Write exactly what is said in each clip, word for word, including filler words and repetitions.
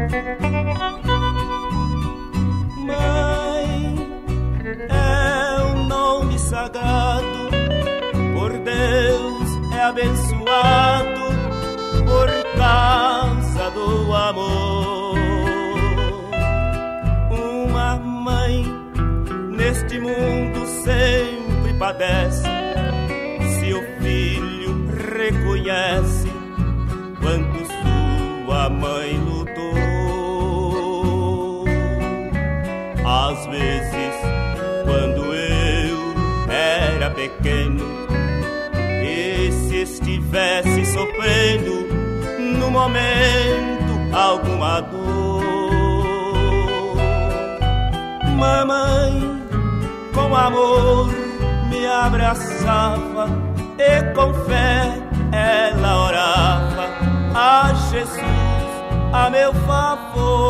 Mãe é um nome sagrado, por Deus é abençoado, por causa do amor. Uma mãe neste mundo sempre padece, se o filho reconhece quanto sua mãe lutou. Às vezes, quando eu era pequeno, e se estivesse sofrendo no momento alguma dor, mamãe com amor me abraçava e com fé ela orava a Jesus a meu favor.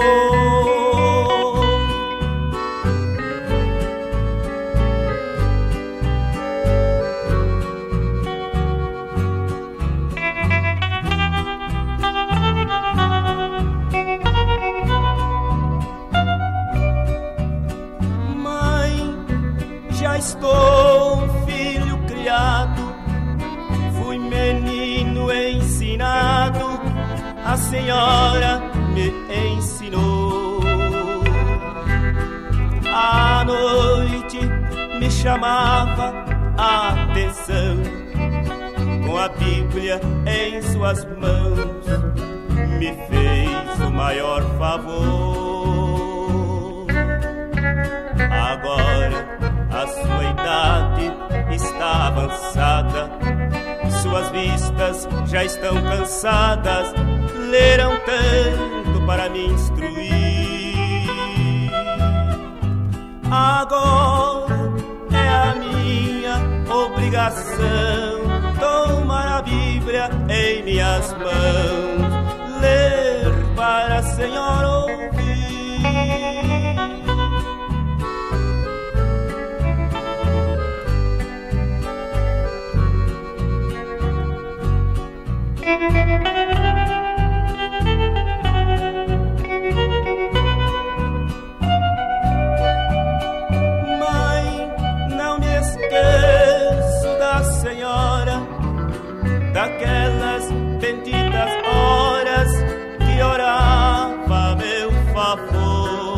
Estou um filho criado, fui menino ensinado, a senhora me ensinou. À noite me chamava a atenção, com a Bíblia em suas mãos, me fez o maior favor. Agora a sua idade está avançada, suas vistas já estão cansadas, leram tanto para me instruir. Agora é a minha obrigação tomar a Bíblia em minhas mãos, ler para a senhora ouvir. Mãe, não me esqueço da senhora, daquelas benditas horas que orava a meu favor.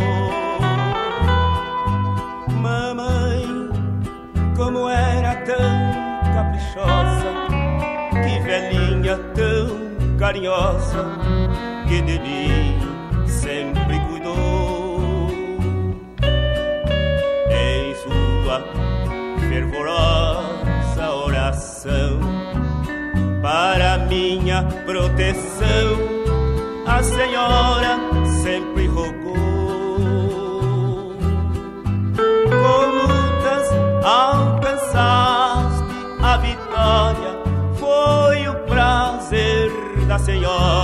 Mamãe, como era tão caprichosa, que velhinha tão carinhosa, que de mim sempre cuidou. Em sua fervorosa oração, para minha proteção, a senhora sempre rogou. Com lutas alcançaste a vitória, foi o prazer da senhora